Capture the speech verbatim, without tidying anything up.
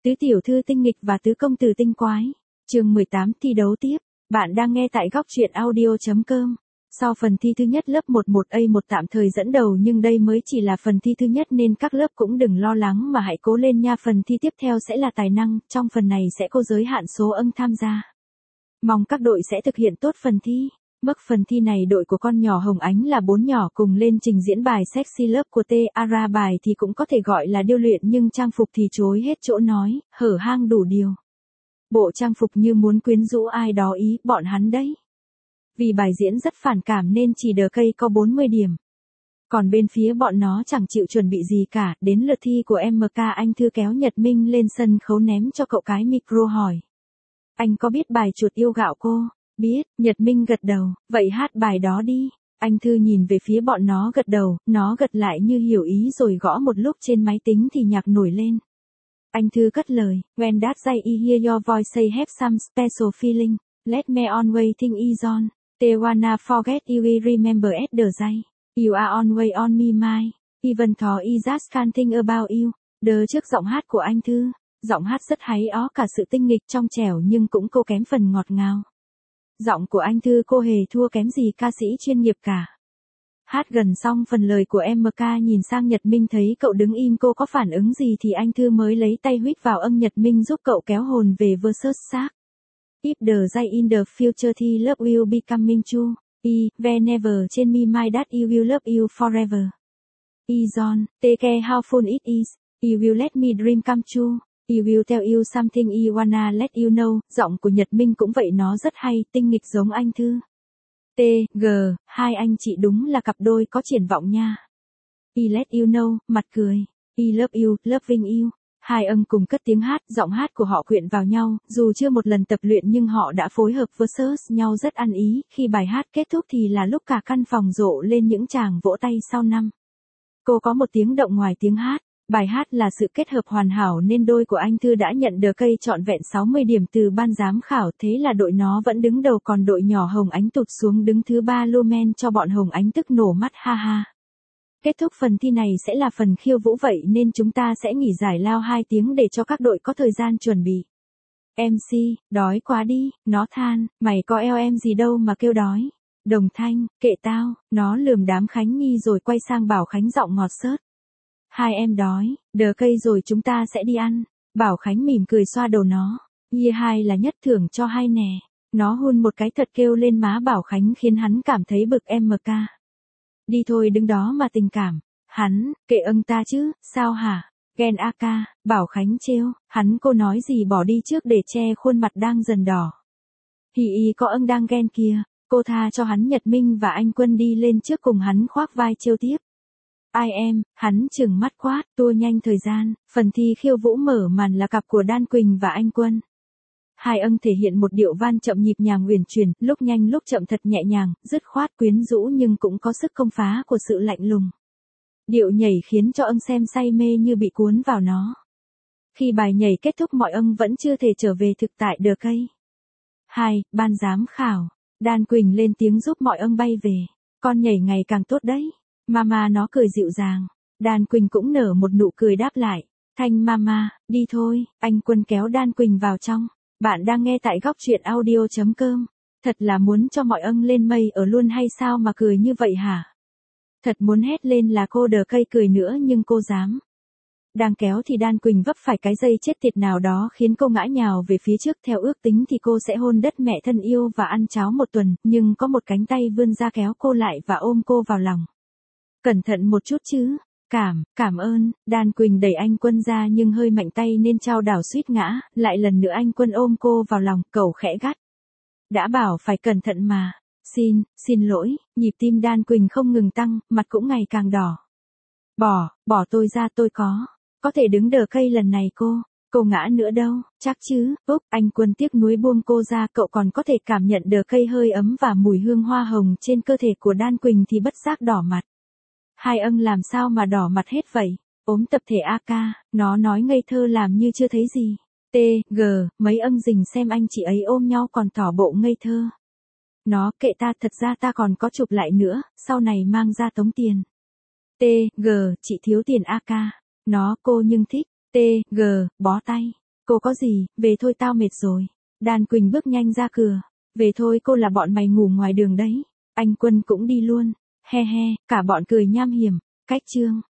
Tứ tiểu thư tinh nghịch và tứ công tử tinh quái. Chương mười tám thi đấu tiếp. Bạn đang nghe tại góc truyện audio.com. Sau phần thi thứ nhất lớp mười một A một tạm thời dẫn đầu nhưng đây mới chỉ là phần thi thứ nhất nên các lớp cũng đừng lo lắng mà hãy cố lên nha. Phần thi tiếp theo sẽ là tài năng, trong phần này sẽ có giới hạn số ân tham gia. Mong các đội sẽ thực hiện tốt phần thi. Mức phần thi này đội của con nhỏ Hồng Ánh là bốn nhỏ cùng lên trình diễn bài Sexy Love của T-ara. Bài thì cũng có thể gọi là điêu luyện nhưng trang phục thì chối hết chỗ nói, hở hang đủ điều. Bộ trang phục như muốn quyến rũ ai đó ý bọn hắn đấy. Vì bài diễn rất phản cảm nên chỉ đờ cây có bốn mươi điểm. Còn bên phía bọn nó chẳng chịu chuẩn bị gì cả, đến lượt thi của em ca anh Thư kéo Nhật Minh lên sân khấu ném cho cậu cái micro hỏi. Anh có biết bài chuột yêu gạo cô? Biết, Nhật Minh gật đầu, vậy hát bài đó đi. Anh Thư nhìn về phía bọn nó gật đầu, nó gật lại như hiểu ý rồi gõ một lúc trên máy tính thì nhạc nổi lên. Anh Thư cất lời, When that day I hear your voice say have some special feeling, let me always think is on, they wanna forget you will remember at the day, you are always on me mind, even though I just can't think about you. Đờ trước giọng hát của anh Thư, giọng hát rất hay ó cả sự tinh nghịch trong trẻo nhưng cũng cô kém phần ngọt ngào. Giọng của anh Thư cô hề thua kém gì ca sĩ chuyên nghiệp cả. Hát gần xong phần lời của em ca nhìn sang Nhật Minh thấy cậu đứng im cô có phản ứng gì thì anh Thư mới lấy tay huýt vào âm Nhật Minh giúp cậu kéo hồn về versus xác. If the day in the future thì love will be coming true, I, whenever trên me my that I will love you forever. I John, take care how fun it is, I will let me dream come true. I will tell you something I wanna let you know. Giọng của Nhật Minh cũng vậy, nó rất hay, tinh nghịch giống anh Thư. T, G, hai anh chị đúng là cặp đôi có triển vọng nha. I let you know, mặt cười. I love you, loving you. Hai ân cùng cất tiếng hát, giọng hát của họ quyện vào nhau, dù chưa một lần tập luyện nhưng họ đã phối hợp versus nhau rất ăn ý. Khi bài hát kết thúc thì là lúc cả căn phòng rộ lên những tràng vỗ tay sau năm. Cô có một tiếng động ngoài tiếng hát. Bài hát là sự kết hợp hoàn hảo nên đôi của anh Thư đã nhận được cây trọn vẹn sáu mươi điểm từ ban giám khảo, thế là đội nó vẫn đứng đầu còn đội nhỏ Hồng Ánh tụt xuống đứng thứ ba. Lumen cho bọn Hồng Ánh tức nổ mắt ha ha. Kết thúc phần thi này sẽ là phần khiêu vũ vậy nên chúng ta sẽ nghỉ giải lao hai tiếng để cho các đội có thời gian chuẩn bị. em xê, đói quá đi, nó than, mày có eo em gì đâu mà kêu đói. Đồng Thanh, kệ tao, nó lườm đám Khánh Nhi rồi quay sang Bảo Khánh giọng ngọt xớt. Hai em đói, đờ cây rồi chúng ta sẽ đi ăn. Bảo Khánh mỉm cười xoa đầu nó. Year hai là nhất thưởng cho hai nè. Nó hôn một cái thật kêu lên má Bảo Khánh khiến hắn cảm thấy bực em ca. Đi thôi đứng đó mà tình cảm. Hắn, kệ âng ta chứ, sao hả? Ghen a ca, Bảo Khánh trêu, hắn cô nói gì bỏ đi trước để che khuôn mặt đang dần đỏ. Hì y có âng đang ghen kìa, cô tha cho hắn. Nhật Minh và anh Quân đi lên trước cùng hắn khoác vai trêu tiếp. Ai em, hắn trừng mắt quát, tua nhanh thời gian, phần thi khiêu vũ mở màn là cặp của Đan Quỳnh và anh Quân. Hai ân thể hiện một điệu van chậm nhịp nhàng uyển chuyển, lúc nhanh lúc chậm thật nhẹ nhàng, dứt khoát quyến rũ nhưng cũng có sức công phá của sự lạnh lùng. Điệu nhảy khiến cho ân xem say mê như bị cuốn vào nó. Khi bài nhảy kết thúc mọi ân vẫn chưa thể trở về thực tại đờ cây. Hai, ban giám khảo, Đan Quỳnh lên tiếng giúp mọi ân bay về, con nhảy ngày càng tốt đấy. Mama nó cười dịu dàng. Đan Quỳnh cũng nở một nụ cười đáp lại. Thanh mama, đi thôi. Anh Quân kéo Đan Quỳnh vào trong. Bạn đang nghe tại góc truyện audio.com. Thật là muốn cho mọi ân lên mây ở luôn hay sao mà cười như vậy hả? Thật muốn hét lên là cô đờ cây cười nữa nhưng cô dám. Đang kéo thì Đan Quỳnh vấp phải cái dây chết tiệt nào đó khiến cô ngã nhào về phía trước. Theo ước tính thì cô sẽ hôn đất mẹ thân yêu và ăn cháo một tuần, nhưng có một cánh tay vươn ra kéo cô lại và ôm cô vào lòng. Cẩn thận một chút chứ. Cảm, cảm ơn. Đan Quỳnh đẩy anh Quân ra nhưng hơi mạnh tay nên trao đảo suýt ngã. Lại lần nữa anh Quân ôm cô vào lòng, cậu khẽ gắt. Đã bảo phải cẩn thận mà. Xin, xin lỗi. Nhịp tim Đan Quỳnh không ngừng tăng, mặt cũng ngày càng đỏ. Bỏ, bỏ tôi ra, tôi có. Có thể đứng đờ cây lần này cô. Cô ngã nữa đâu, chắc chứ. Úc, anh Quân tiếc nuối buông cô ra. Cậu còn có thể cảm nhận đờ cây hơi ấm và mùi hương hoa hồng trên cơ thể của Đan Quỳnh thì bất giác đỏ mặt. Hai ân làm sao mà đỏ mặt hết vậy? Ốm tập thể a ca, nó nói ngây thơ làm như chưa thấy gì. T, G, mấy ân rình xem anh chị ấy ôm nhau còn tỏ bộ ngây thơ. Nó, kệ ta, thật ra ta còn có chụp lại nữa, sau này mang ra tống tiền. T, G, chị thiếu tiền a ca. Nó, cô nhưng thích. T, G, bó tay. Cô có gì, về thôi tao mệt rồi. Đan Quỳnh bước nhanh ra cửa. Về thôi cô, là bọn mày ngủ ngoài đường đấy. Anh Quân cũng đi luôn. He he, cả bọn cười nham hiểm. Cách chương